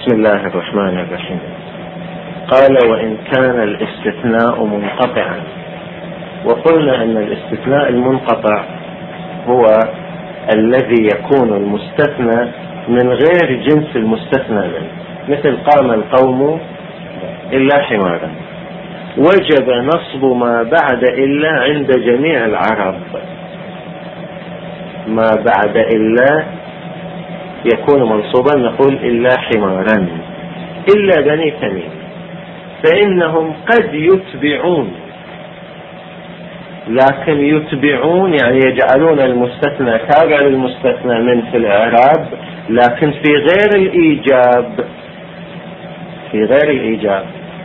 بسم الله الرحمن الرحيم. قال: وإن كان الاستثناء منقطعا. وقلنا أن الاستثناء المنقطع هو الذي يكون المستثنى من غير جنس المستثنى منه، مثل قام القوم إلا حمارا. وجب نصب ما بعد إلا عند جميع العرب. ما بعد إلا يكون منصوبا، نقول إلا حمارا، إلا بني تميم، فإنهم قد يتبعون، لكن يتبعون يعني يجعلون المستثنى تابع للمستثنى من في الإعراب، لكن في غير الإيجاب، في غير الإيجاب،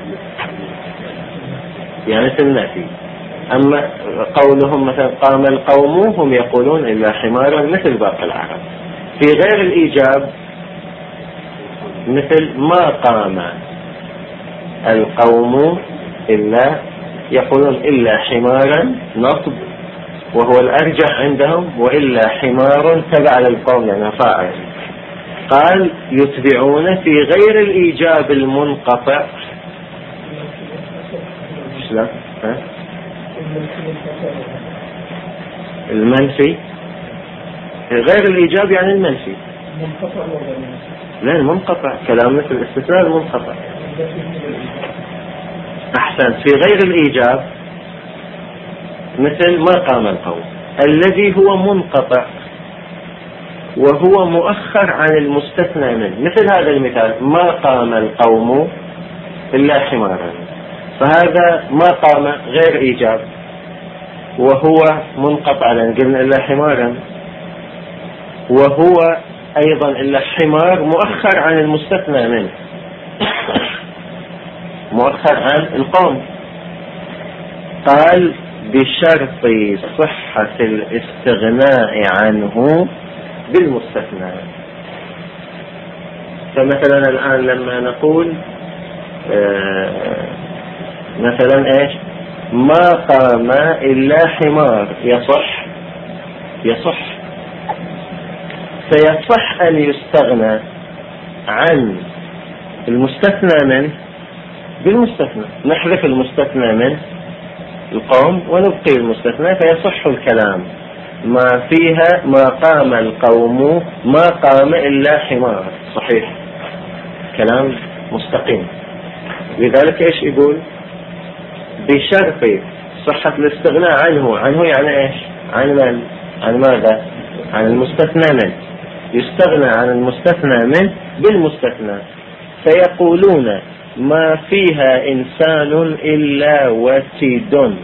يعني في النفي. أما قولهم مثلا قام القوم، هم يقولون إلا حمارا مثل باقي العرب. في غير الإيجاب مثل ما قام القوم إلا، يقولون إلا حمارا نصب وهو الأرجح عندهم، وإلا حمار تبع للقوم يعني فاعل. قال يتبعون في غير الإيجاب المنقطع. شلون؟ المنفي غير الإيجاب يعني المنفي. لا، المنقطع كلام مثل الاستثناء المنقطع. أحسن. في غير الإيجاب مثل ما قام القوم، الذي هو منقطع وهو مؤخر عن المستثنى منه، مثل هذا المثال: ما قام القوم إلا حمارا، فهذا ما قام غير إيجاب وهو منقطع، لأن قلنا إلا حمارا، وهو أيضا إلا حمار مؤخر عن المستثنى منه، مؤخر عن القوم. قال بشرط صحة الاستغناء عنه بالمستثنى. فمثلا الآن لما نقول مثلا إيش؟ ما قام إلا حمار، يصح فيصح أن يستغنى عن المستثنى منه بالمستثنى، نحذف المستثنى منه القوم ونبقي المستثنى، فيصح الكلام. ما فيها ما قام القوم ما قام إلا حمار، صحيح، كلام مستقيم. لذلك إيش يقول؟ بشرط صحة الاستغناء عنه يعني إيش؟ عن من؟ عن ماذا؟ عن المستثنى منه. يستغنى عن المستثنى منه بالمستثنى، فيقولون ما فيها إنسان إلا وتد،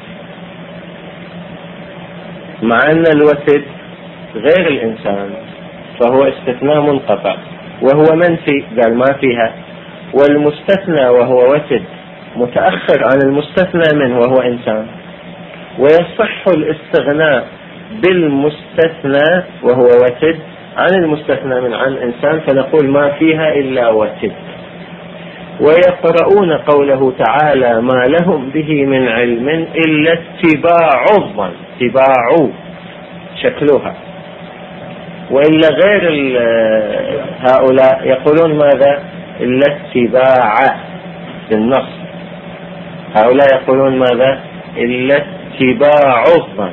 مع أن الوتد غير الإنسان، فهو استثناء منقطع وهو منفي، قال ما فيها، والمستثنى وهو وتد متأخر عن المستثنى منه وهو إنسان، ويصح الاستغناء بالمستثنى وهو وتد عن المستثنى من عن إنسان، فنقول ما فيها إلا وتد. ويقرؤون قوله تعالى ما لهم به من علم إلا اتباع الظن، اتباع شكلها، وإلا غير هؤلاء يقولون ماذا؟ إلا اتباع بالنص. هؤلاء يقولون ماذا؟ إلا اتباع الظن،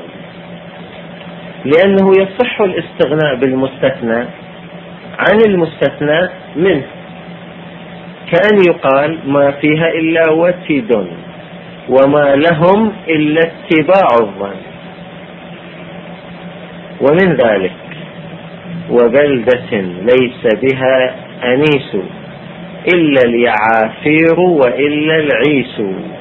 لأنه يصح الاستغناء بالمستثنى عن المستثنى منه، كأن يقال ما فيها إلا وتد وما لهم إلا اتباع الظن. ومن ذلك وبلدة ليس بها أنيس إلا اليعافير وإلا العيس.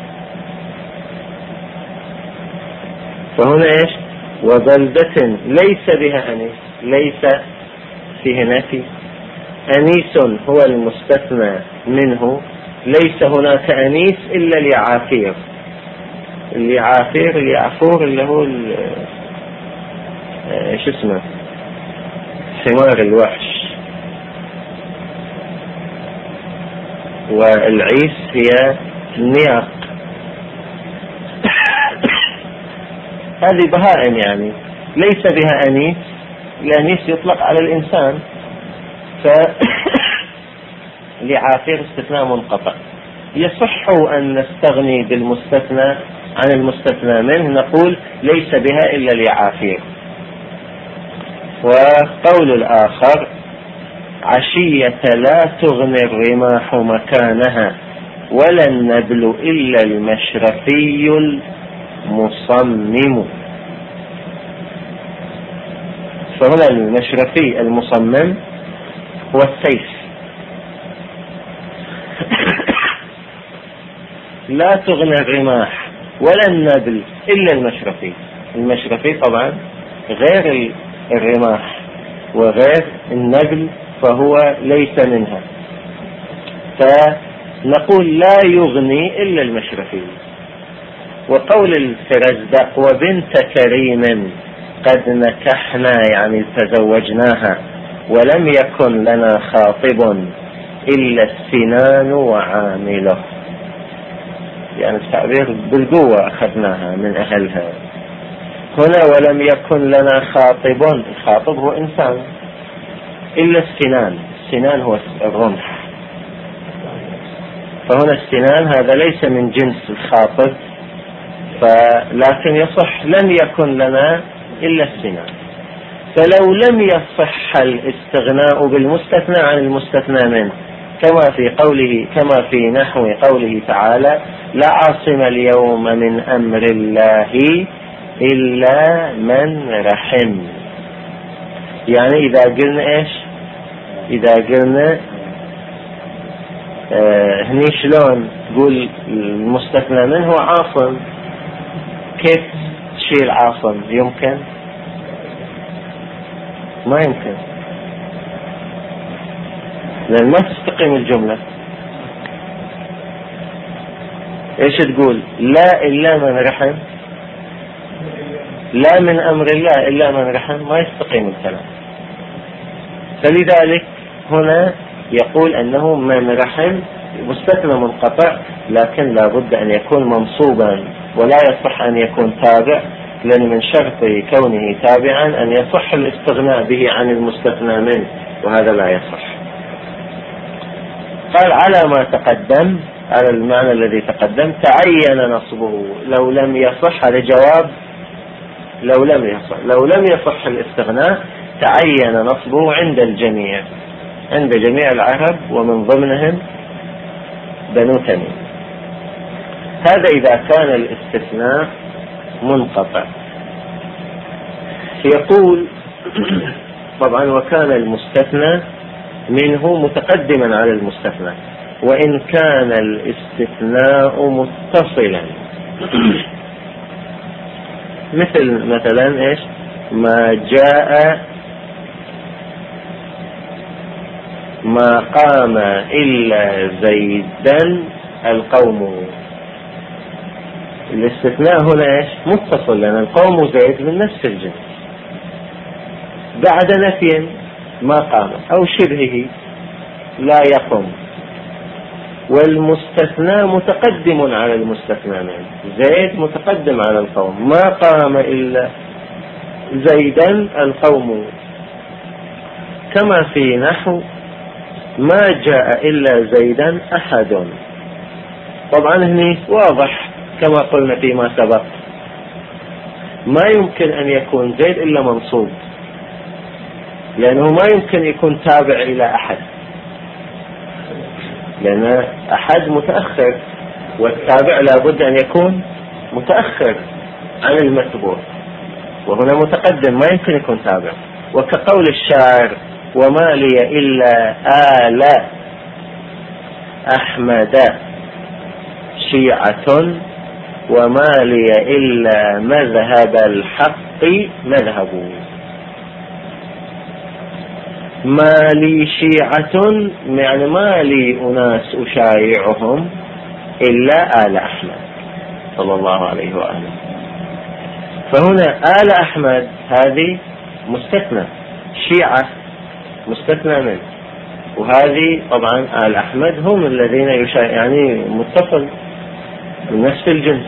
فهنا إيش؟ وبلدة ليس بها أنيس، ليس فيه نفي، أنيس هو المستثنى منه، ليس هناك أنيس إلا اليعافير. اليعفور اللي هو ايش اسمه؟ حمار الوحش. والعيس هي النياق. هذه بهائم يعني ليس بها أنيس. الأنيس يطلق على الإنسان، لعافير استثناء منقطع. يصح أن نستغني بالمستثنى عن المستثنى منه، نقول ليس بها إلا لعافير. وقول الآخر عشية لا تغني الرماح مكانها ولا النبل إلا المشرفي المصمم. فهنا المشرفي المصمم هو السيف. لا تغني الرماح ولا النبل إلا المشرفي. المشرفي طبعا غير الرماح وغير النبل، فهو ليس منها، فنقول لا يغني إلا المشرفي. وقول الفرزدق وبنت كريم قد نكحنا يعني تزوجناها ولم يكن لنا خاطب إلا السنان وعامله، يعني التعبير بالقوة أخذناها من أهلها. هنا ولم يكن لنا خاطب، الخاطب هو إنسان، إلا السنان. السنان هو الرمح، فهنا السنان هذا ليس من جنس الخاطب، لكن يصح لم يكن لنا إلا السنان. فلو لم يصح الاستغناء بالمستثنى عن المستثنى منه، كما في نحو قوله تعالى لا عاصم اليوم من أمر الله إلا من رحم. يعني إذا قلنا إيش؟ إذا قلنا هني شلون تقول المستثنى منه هو عاصم، كيف تشيل عاصم؟ يمكن؟ ما يمكن، لأن ما تستقيم الجملة. إيش تقول؟ لا إلا من رحم، لا من أمر الله إلا من رحم، ما يستقيم الكلام. فلذلك هنا يقول أنه من رحم مستثنى منقطع، لكن لا بد أن يكون منصوبا ولا يصح أن يكون تابع، لأن من شرط كونه تابعا أن يصح الاستغناء به عن المستثنى منه، وهذا لا يصح. قال على ما تقدم، على المعنى الذي تقدم تعين نصبه. لو لم يصح، هذا جواب لو لم يصح الاستغناء تعين نصبه عند الجميع، عند جميع العرب ومن ضمنهم بنو تميم. هذا إذا كان الاستثناء منقطع. يقول طبعا وكان المستثنى منه متقدما على المستثنى وإن كان الاستثناء متصلا. مثلا إيش؟ ما جاء ما قام إلا زيدا القوم. الاستثناء هنا إيش؟ متصل، لأن القوم زيد من نفس الجنس. بعد نفي ما قام أو شبهه لا يقوم، والمستثنى متقدم على المستثنى منه. زيد متقدم على القوم، ما قام إلا زيدا القوم. كما في نحو ما جاء إلا زيدا أحد. طبعا هنا واضح كما قلنا فيما سبق، ما يمكن أن يكون زيد إلا منصوب، لأنه ما يمكن يكون تابع إلى أحد، لأن أحد متأخر والتابع لابد أن يكون متأخر عن المتبوع، وهنا متقدم ما يمكن يكون تابع. وكقول الشاعر وما لي إلا آل أحمد شيعة وما لي إلا مذهب الحق مذهب. ما لي شيعة يعني ما لي أناس أشايعهم إلا آل أحمد صلى الله عليه وآله. فهنا آل أحمد هذه مستثنى، شيعة مستثنى منه، وهذه طبعا آل أحمد هم الذين يعني متصل من نفس الجنس.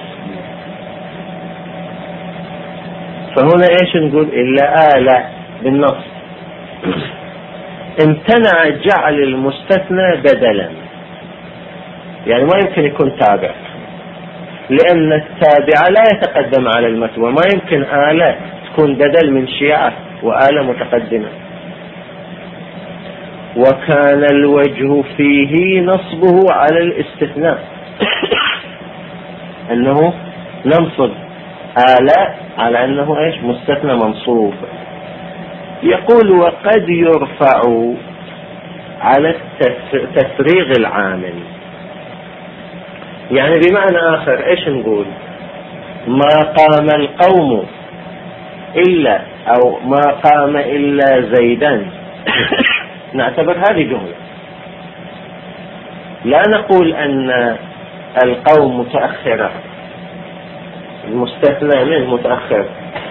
فهنا إيش نقول؟ إلا آل بالنص. امتنع جعل المستثنى بدلا، يعني ما يمكن يكون تابع، لأن التابع لا يتقدم على المتبوع. ما يمكن آلة تكون بدل من شيعة وآلة متقدمة. وكان الوجه فيه نصبه على الاستثناء أنه ننصب آلة على أنه إيش؟ مستثنى منصوب. يقول وقد يرفع على تفريغ العامل، يعني بمعنى آخر إيش نقول؟ ما قام القوم إلا، أو ما قام إلا زيدا نعتبر هذه جملة، لا نقول أن القوم متأخرة، المستثنى منه متأخر،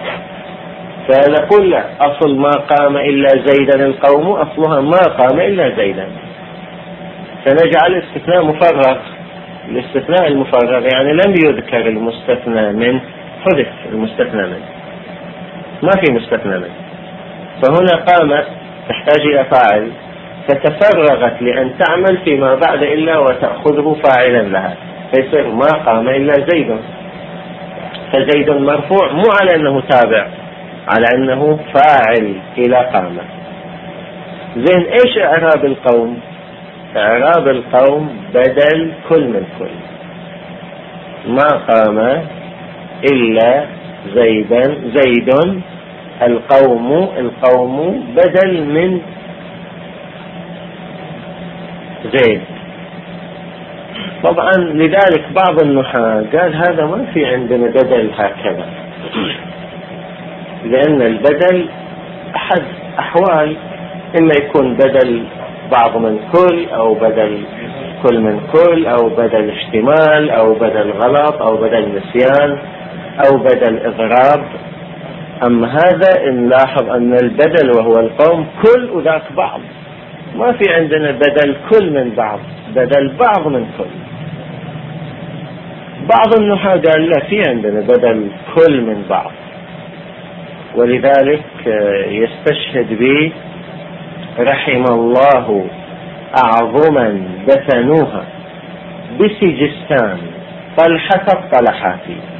فنقول لا، أصل ما قام إلا زيدا القوم أصلها ما قام إلا زيدا، فنجعل الاستثناء مفرغ. الاستثناء المفرغ يعني لم يذكر المستثنى منه، حذف المستثنى منه، ما في مستثنى منه، فهنا قامت تحتاج إلى فاعل فتفرغت لأن تعمل فيما بعد إلا وتأخذه فاعلا لها، فيصير ما قام إلا زيد، فزيد مرفوع مو على أنه تابع، على أنه فاعل إلى قام. زين إيش إعراب القوم؟ إعراب القوم بدل كل من كل، ما قام إلا زيد القوم بدل من زيد. طبعا لذلك بعض النحاة قال هذا ما في عندنا بدل هكذا، لأن البدل أحد أحوال، إما يكون بدل بعض من كل، أو بدل كل من كل، أو بدل اشتمال، أو بدل غلط، أو بدل نسيان، أو بدل إضراب. أما هذا نلاحظ أن البدل وهو القوم كل وذاك بعض، ما في عندنا بدل كل من بعض، بدل بعض من كل. بعض النحاة قال لا، في عندنا بدل كل من بعض، ولذلك يستشهد به رحم الله أعظما دفنوها بسجستان طلحة الطلحات.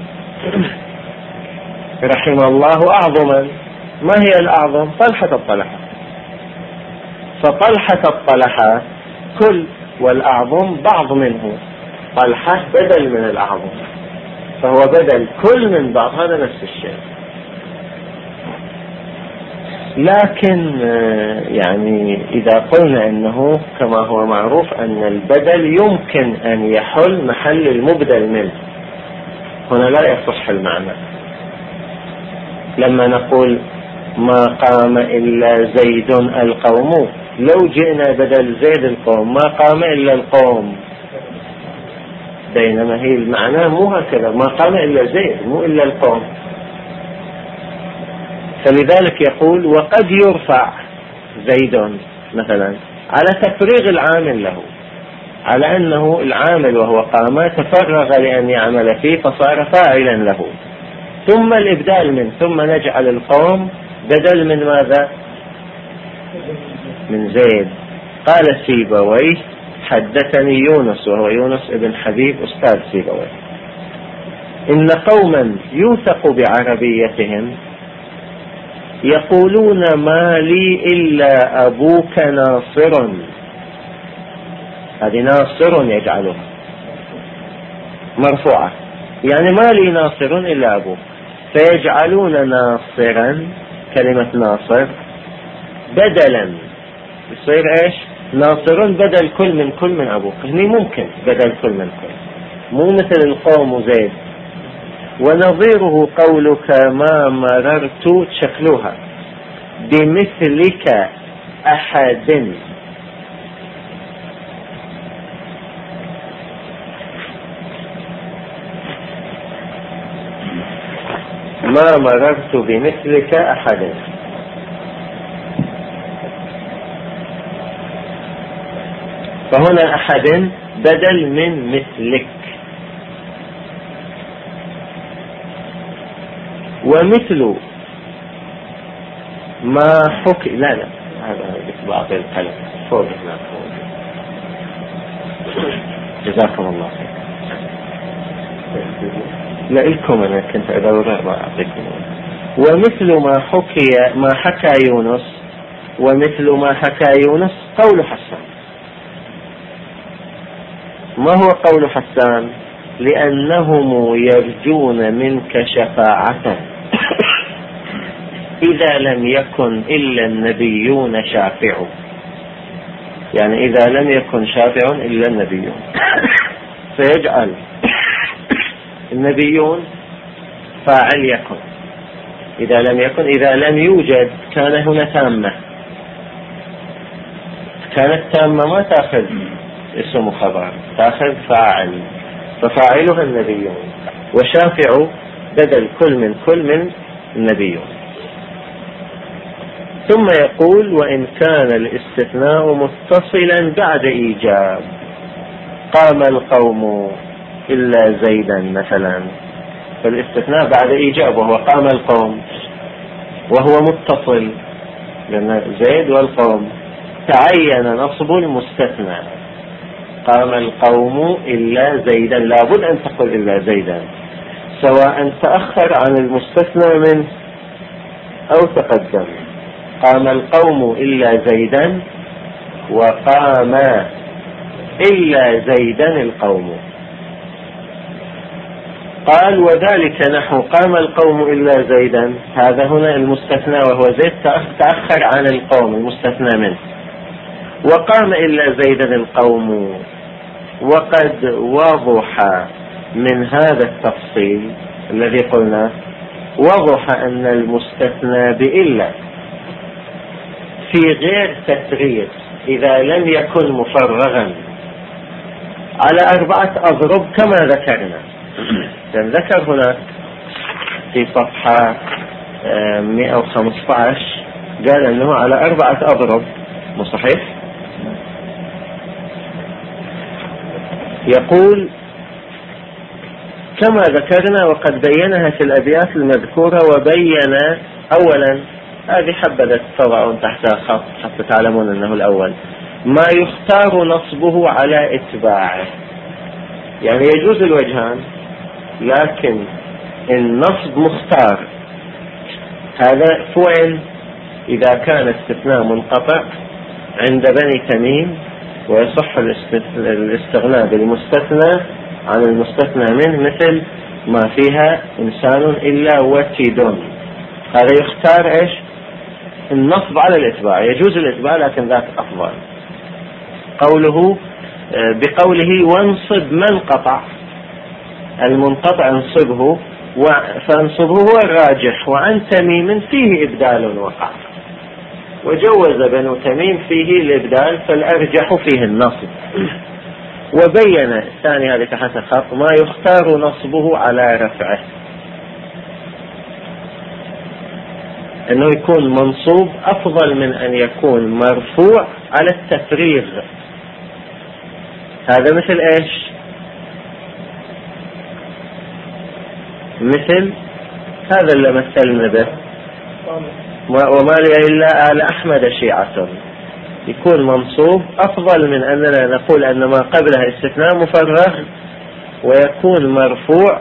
رحم الله أعظما، ما هي الأعظم؟ طلحة الطلحات، فطلحة الطلحات كل، والأعظم بعض منه، طلحة بدل من الأعظم، فهو بدل كل من بعض، هذا نفس الشيء. لكن يعني إذا قلنا أنه كما هو معروف أن البدل يمكن أن يحل محل المبدل منه، هنا لا يصح المعنى. لما نقول ما قام إلا زيد القوم، لو جئنا بدل زيد القوم ما قام إلا القوم، بينما هي المعنى مو هكذا، ما قام إلا زيد مو إلا القوم. فلذلك يقول وقد يرفع زيد مثلا على تفريغ العامل له، على أنه العامل وهو قام تفرغ لأن يعمل فيه فصار فاعلا له، ثم الإبدال منه، ثم نجعل القوم بدل من ماذا؟ من زيد. قال سيبويه حدثني يونس، وهو يونس ابن حبيب أستاذ سيبويه، إن قوما يوثق بعربيتهم يقولون ما لي إلا أبوك ناصر، هذه ناصر يجعلها مرفوعة، يعني ما لي ناصر إلا أبوك، فيجعلون ناصرا كلمة ناصر بدلا، يصير إيش؟ ناصر بدل كل من أبوك. هني ممكن بدل كل من كل، مو مثل القوم وزيد. ونظيره قولك ما مررت شكلها بمثلك أحد، ما مررت بمثلك أحد، فهنا أحد بدل من مثلك، ومثل ما حكي، لا هذا بعطي القلم فوق هناك. جزاكم الله خير. لإلكم أنا كنت أدور ما أعطيكم. ومثل ما حكى يونس، ومثل ما حكى يونس قول حسان. ما هو قول حسان؟ لأنهم يرجون منك شفاعة إذا لم يكن إلا النبيون شافعون. يعني إذا لم يكن شافع إلا النبيون فيجعل النبيون فاعل يكن. إذا لم يوجد كان هنا تامة، كانت تامة ما تأخذ اسم خبر، تأخذ فاعل، ففاعلها النبيون، وشافع بدل كل من النبيون. ثم يقول وإن كان الاستثناء متصلا بعد إيجاب، قام القوم إلا زيدا مثلا، فالاستثناء بعد إيجاب وهو قام القوم، وهو متصل لأن زيد والقوم، تعين نصب المستثنى. قام القوم إلا زيدا، لابد أن تقول إلا زيدا، سواء تأخر عن المستثنى منه أو تقدم. قام القوم إلا زيدا، وقام إلا زيدا القوم. قال وذلك نحو قام القوم إلا زيدا، هذا هنا المستثنى وهو زيد تأخر عن القوم المستثنى منه، وقام إلا زيدا القوم. وقد وضح من هذا التفصيل الذي قلنا، وضح أن المستثنى بإلا في غير تفريغ إذا لم يكن مفرغا على 4 أضرب كما ذكرنا. ذكر هنا في صفحة 115 قال أنه على 4 أضرب، مو صحيح؟ يقول كما ذكرنا وقد بينها في الأبيات المذكورة. وبين أولا، هذه حبذا تضعون تحتها خط حتى تعلمون أنه الأول، ما يختار نصبه على إتباعه. يعني يجوز الوجهان، لكن النصب مختار. هذا فوين إذا كان استثناء منقطع عند بني تميم، ويصح الاستغناء بالمستثنى عن المستثنى منه، مثل ما فيها إنسان إلا وتد. هذا يختار إيش؟ النصب على الإتباع. يجوز الإتباع لكن ذاك أفضل. بقوله وانصب من قطع، المنقطع انصبه، فانصبه هو الراجح، وعن تميم فيه إبدال وقع، وجوز بنو تميم فيه الإبدال، فالأرجح فيه النصب. وبين الثاني هذه تحت خط ما يختار نصبه على رفعه، أنه يكون منصوب أفضل من أن يكون مرفوع على التفريغ. هذا مثل إيش؟ مثل هذا اللي مثلنا به، وما لي إلا آل أحمد شيعة، يكون منصوب أفضل من أننا نقول أن ما قبلها استثناء مفرغ، ويكون مرفوع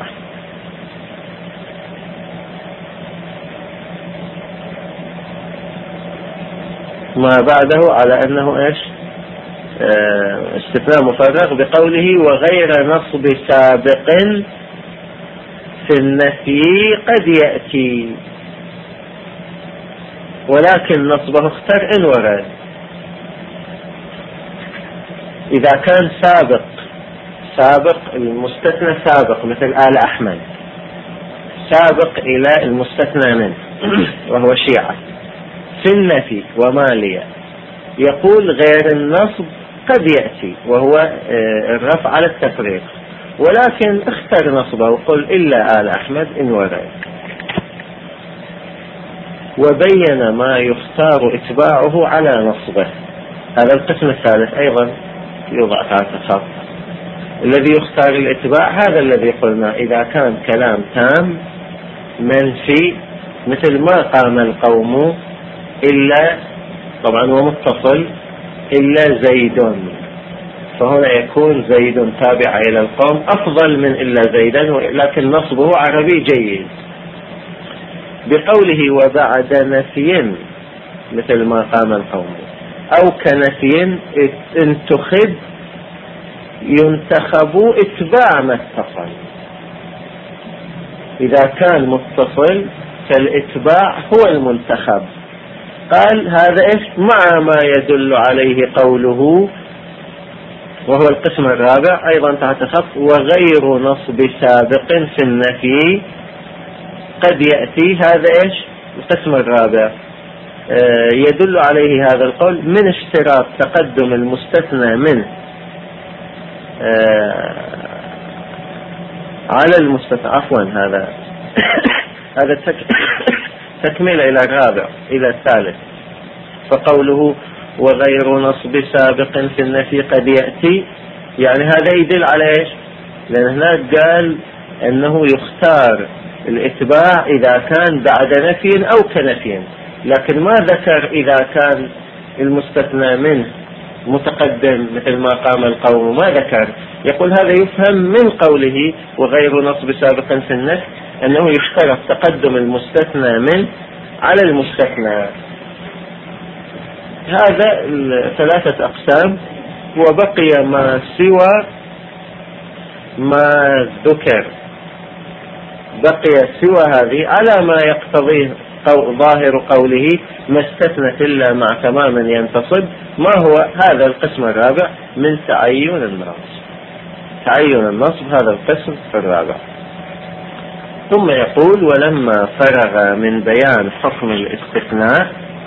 ما بعده على أنه إيش؟ استثناء مفرغ، بقوله وغير نصب سابق في النفي قد يأتي، ولكن نصبه اختر إن ورد. إذا كان سابق المستثنى سابق، مثل آل أحمد سابق إلى المستثنى منه وهو شيعة، في النفي ومالية، يقول غير النصب قد يأتي، وهو الرفع على التفريق، ولكن اختر نصبه وقل إلا آل أحمد إن ورد. وبين ما يختار إتباعه على نصبه. هذا القسم الثالث أيضا يوضع تحت خط. الذي يختار الإتباع هذا الذي قلنا إذا كان كلام تام منفي، مثل ما قام القوم إلا طبعا ومتصل إلا زيد، فهنا يكون زيد تابع إلى القوم أفضل من إلا زيدا، لكن نصبه عربي جيد. بقوله وبعد نفي مثل ما قام القوم، أو كنفي انتخب ينتخب اتباع ما اتصل. إذا كان متصل فالاتباع هو المنتخب. قال هذا إيش مع ما يدل عليه قوله، وهو القسم الرابع أيضا تحت خط وغير نصب سابق في النفي قد يأتي. هذا إيش القسم الرابع يدل عليه هذا القول من اشتراط تقدم المستثنى منه على المستثنى. عفوا هذا هذا تكملة إلى الرابع إلى الثالث. فقوله وغير نصب سابق في النفي قد يأتي، يعني هذا يدل على إيش؟ لأن هناك قال أنه يختار الاتباع إذا كان بعد نفي أو كنفي، لكن ما ذكر إذا كان المستثنى منه متقدم مثل ما قام القوم، ما ذكر. يقول هذا يفهم من قوله وغير نصب سابق في النفي أنه يشترط تقدم المستثنى منه على المستثنى. هذا ثلاثة أقسام، وبقي ما سوى ما ذكر، بقي سوى هذه على ما يقتضيه ظاهر قوله ما استثنت إلا مع تمام ينتصب. ما هو هذا القسم الرابع من تعين النصب. تعين النصب هذا القسم الرابع. ثم يقول ولما فرغ من بيان حكم الاستثناء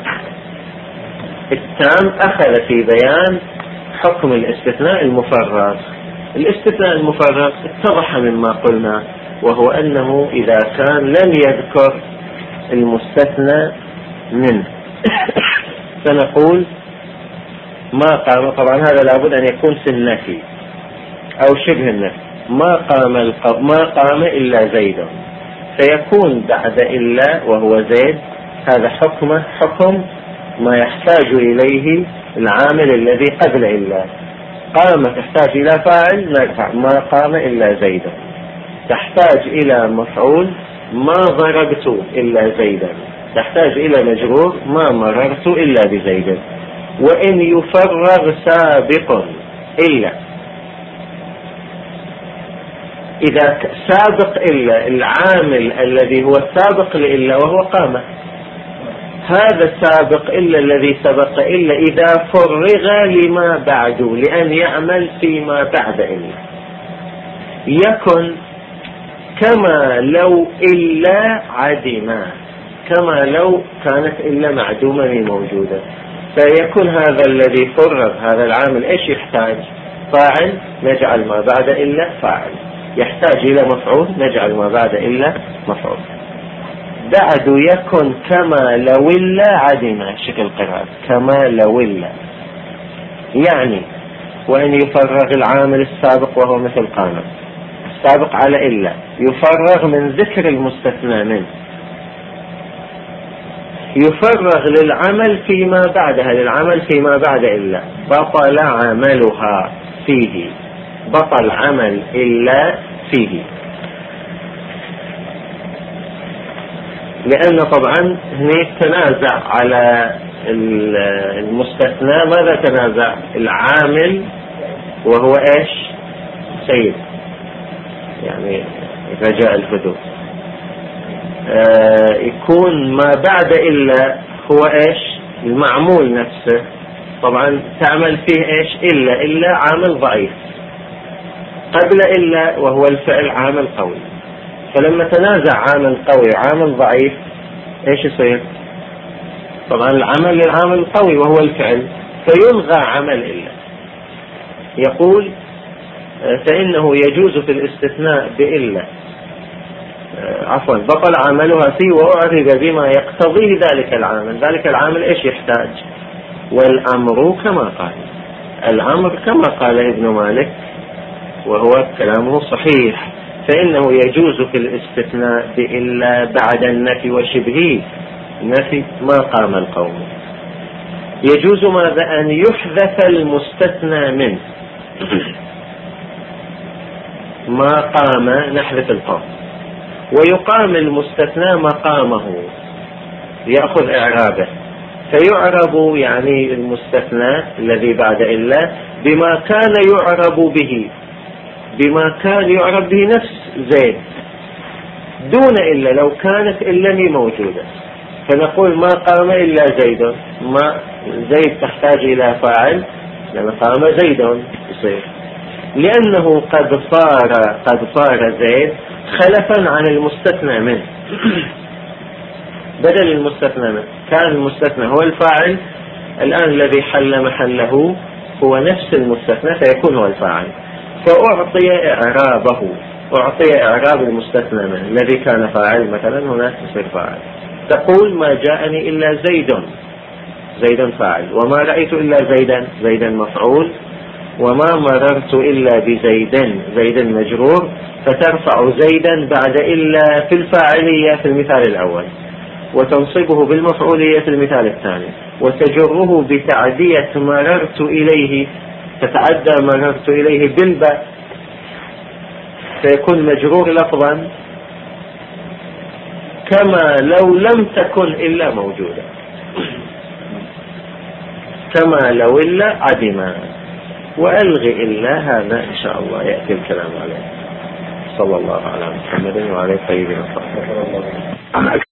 التام أخذ في بيان حكم الاستثناء المفرغ. الاستثناء المفرغ اتضح مما قلنا، وهو أنه إذا كان لم يذكر المستثنى منه فنقول ما قام. طبعا هذا لابد أن يكون في النفي أو شبه النفي. ما قام إلا زيد، فيكون بعد إلا وهو زيد هذا حكمه حكم ما يحتاج إليه العامل الذي قبل إلا. قام تحتاج إلى فاعل نرفع ما قام إلا زيد، تحتاج إلى مفعول ما ضربت إلا زيدا، تحتاج إلى مجرور ما مررت إلا بزيد. وإن يفرغ سابق إلا، إذا سابق إلا العامل الذي هو السابق لإلا وهو قام، هذا السابق إلا الذي سبق إلا إذا فرغ لما بعده لأن يعمل فيما بعد إلا يكن كما لو إلا عدما، كما لو كانت إلا معدومة موجودة. فيكون هذا الذي فرغ هذا العامل إيش يحتاج؟ فاعل، نجعل ما بعد إلا فاعل. يحتاج إلى مفعول، نجعل ما بعد إلا مفعول. بعد يكن كما لو إلا عدما، شكل قراءة كما لو إلا، يعني وإن يفرغ العامل السابق وهو مثل قام السابق على إلا، يفرغ من ذكر المستثنى منه، يفرغ للعمل فيما بعدها، للعمل فيما بعد إلا، بطل عملها فيه، بطل عمل إلا فيه. لأن طبعا هناك تنازع على المستثنى. ماذا تنازع؟ العامل وهو إيش؟ سيد، يعني رجاء الحدوث. يكون ما بعد إلا هو إيش؟ المعمول نفسه. طبعا تعمل فيه إيش؟ إلا عامل ضعيف، قبل إلا وهو الفعل عامل قوي. فلما تنازع عامل قوي عامل ضعيف ايش يصير؟ طبعا العمل للعامل القوي وهو الفعل، فيلغى عمل إلا. يقول فإنه يجوز في الاستثناء بإلا بطل عملها فيه وأعرب بما يقتضيه ذلك العامل. ذلك العامل ايش يحتاج؟ والأمر كما قال، الأمر كما قال ابن مالك وهو كلامه صحيح. فإنه يجوز في الاستثناء بإلا بعد النفي وشبهه، نفي ما قام القوم. يجوز ماذا؟ أن يحذف المستثنى منه. ما قام نحذف القام، ويقام المستثنى مقامه، يأخذ إعرابه، فيعرب يعني المستثنى الذي بعد إلا بما كان يعرب به، بما كان يعرب به نفس زيد دون إلا، لو كانت إلا موجودة فنقول ما قام إلا زيد، ما زيد تحتاج إلى فاعل لأن قام زيد يصير، لأنه قد صار زيد خلفا عن المستثنى منه. بدل المستثنى منه كان المستثنى هو الفاعل، الآن الذي حل محله هو نفس المستثنى فيكون هو الفاعل، فأعطي إعرابه، أعطي إعراب المستثنى منه الذي كان فاعل مثلا هنا يصير فاعل. تقول ما جاءني إلا زيد فاعل، وما رأيت إلا زيدا مفعول، وما مررت إلا زيد مجرور، فترفع زيدا بعد إلا في الفاعلية في المثال الأول، وتنصبه بالمفعولية في المثال الثاني، وتجره بتعدية مررت إليه، تتعدى مررت إليه بالباء فيكون مجرور لفظا كما لو لم تكن إلا موجودة، كما لو إلا عدما، وألغي إلا هذا إن شاء الله يأتي الكلام عليه. صلى الله على محمد وعلى طيبين الطاهرين.